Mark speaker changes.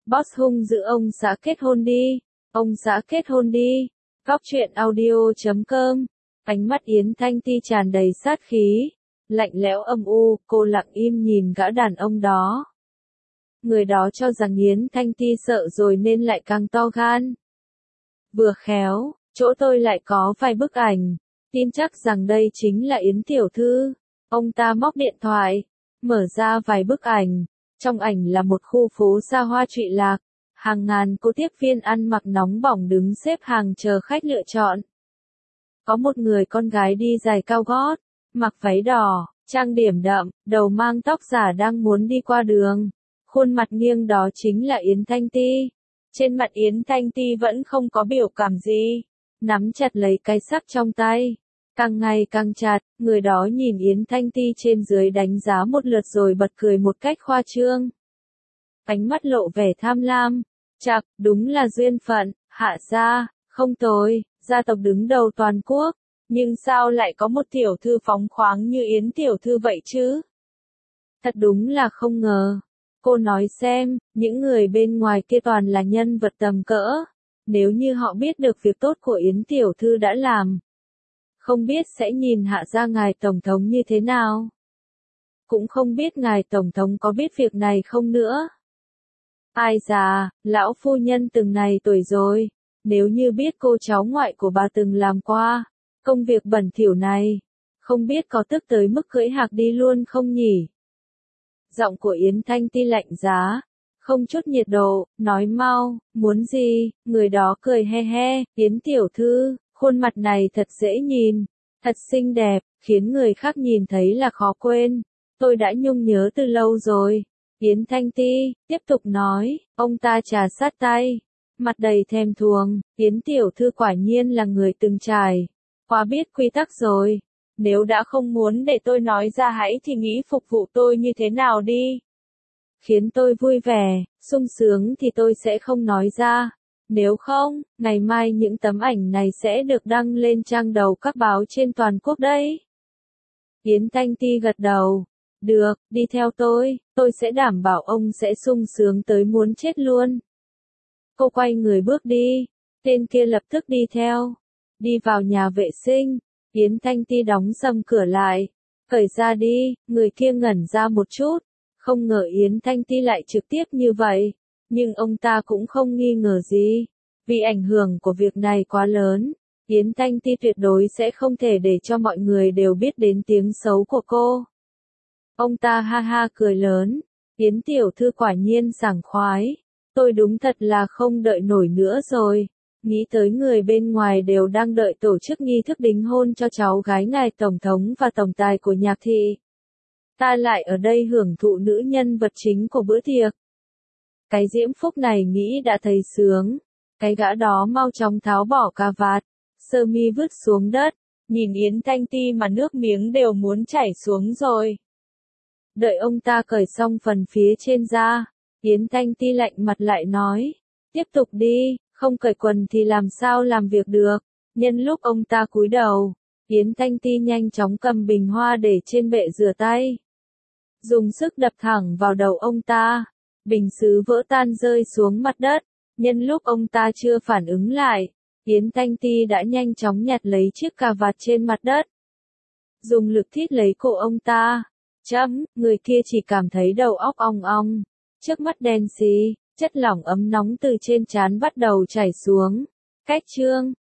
Speaker 1: Boss hung dữ ông xã kết hôn đi. Ông xã kết hôn đi. Góc truyện audio.com. Ánh mắt Yến Thanh Ti tràn đầy sát khí. Lạnh lẽo âm u, cô lặng im nhìn gã đàn ông đó. Người đó cho rằng Yến Thanh Ti sợ rồi nên lại càng to gan. Vừa khéo, chỗ tôi lại có vài bức ảnh. Tin chắc rằng đây chính là Yến tiểu thư. Ông ta móc điện thoại, mở ra vài bức ảnh. Trong ảnh là một khu phố xa hoa trụy lạc. Hàng ngàn cô tiếp viên ăn mặc nóng bỏng đứng xếp hàng chờ khách lựa chọn. Có một người con gái đi giày cao gót, mặc váy đỏ, trang điểm đậm, đầu mang tóc giả đang muốn đi qua đường. Khuôn mặt nghiêng đó chính là Yến Thanh Ti. Trên mặt Yến Thanh Ti vẫn không có biểu cảm gì, nắm chặt lấy cái sắc trong tay. Càng ngày càng chặt, người đó nhìn Yến Thanh Ti trên dưới đánh giá một lượt rồi bật cười một cách khoa trương. Ánh mắt lộ vẻ tham lam. Chạc, đúng là duyên phận, Hạ gia, không tồi, gia tộc đứng đầu toàn quốc. Nhưng sao lại có một tiểu thư phóng khoáng như Yến tiểu thư vậy chứ? Thật đúng là không ngờ. Cô nói xem, những người bên ngoài kia toàn là nhân vật tầm cỡ. Nếu như họ biết được việc tốt của Yến tiểu thư đã làm, không biết sẽ nhìn Hạ gia ngài tổng thống như thế nào. Cũng không biết ngài tổng thống có biết việc này không nữa. Ai già, lão phu nhân từng này tuổi rồi, nếu như biết cô cháu ngoại của bà từng làm qua công việc bẩn thỉu này, không biết có tức tới mức cưỡi hạc đi luôn không nhỉ? Giọng của Yến Thanh Ti lạnh giá, không chút nhiệt độ, nói mau, muốn gì? Người đó cười he he, Yến tiểu thư, khuôn mặt này thật dễ nhìn, thật xinh đẹp, khiến người khác nhìn thấy là khó quên. Tôi đã nhung nhớ từ lâu rồi. Yến Thanh Ti tiếp tục nói, ông ta trà sát tay, mặt đầy thèm thuồng. Yến tiểu thư quả nhiên là người từng trải, quá biết quy tắc rồi. Nếu đã không muốn để tôi nói ra hãy thì nghĩ phục vụ tôi như thế nào đi. Khiến tôi vui vẻ, sung sướng thì tôi sẽ không nói ra. Nếu không, ngày mai những tấm ảnh này sẽ được đăng lên trang đầu các báo trên toàn quốc đấy. Yến Thanh Ti gật đầu. Được, đi theo tôi sẽ đảm bảo ông sẽ sung sướng tới muốn chết luôn. Cô quay người bước đi, tên kia lập tức đi theo. Đi vào nhà vệ sinh, Yến Thanh Ti đóng sầm cửa lại. Cởi ra đi, người kia ngẩn ra một chút. Không ngờ Yến Thanh Ti lại trực tiếp như vậy. Nhưng ông ta cũng không nghi ngờ gì. Vì ảnh hưởng của việc này quá lớn, Yến Thanh Ti tuyệt đối sẽ không thể để cho mọi người đều biết đến tiếng xấu của cô. Ông ta ha ha cười lớn. Yến tiểu thư quả nhiên sảng khoái. Tôi đúng thật là không đợi nổi nữa rồi. Nghĩ tới người bên ngoài đều đang đợi tổ chức nghi thức đính hôn cho cháu gái ngài tổng thống và tổng tài của nhạc thị. Ta lại ở đây hưởng thụ nữ nhân vật chính của bữa tiệc. Cái diễm phúc này nghĩ đã thấy sướng. Cái gã đó mau chóng tháo bỏ cà vạt, sơ mi vứt xuống đất. Nhìn Yến Thanh Ti mà nước miếng đều muốn chảy xuống rồi. Đợi ông ta cởi xong phần phía trên ra, Yến Thanh Ti lạnh mặt lại nói, tiếp tục đi, không cởi quần thì làm sao làm việc được. Nhân lúc ông ta cúi đầu, Yến Thanh Ti nhanh chóng cầm bình hoa để trên bệ rửa tay. Dùng sức đập thẳng vào đầu ông ta, bình sứ vỡ tan rơi xuống mặt đất. Nhân lúc ông ta chưa phản ứng lại, Yến Thanh Ti đã nhanh chóng nhặt lấy chiếc cà vạt trên mặt đất. Dùng lực thít lấy cổ ông ta. Người kia chỉ cảm thấy đầu óc ong ong, trước mắt đen xì, chất lỏng ấm nóng từ trên trán bắt đầu chảy xuống. Cách chương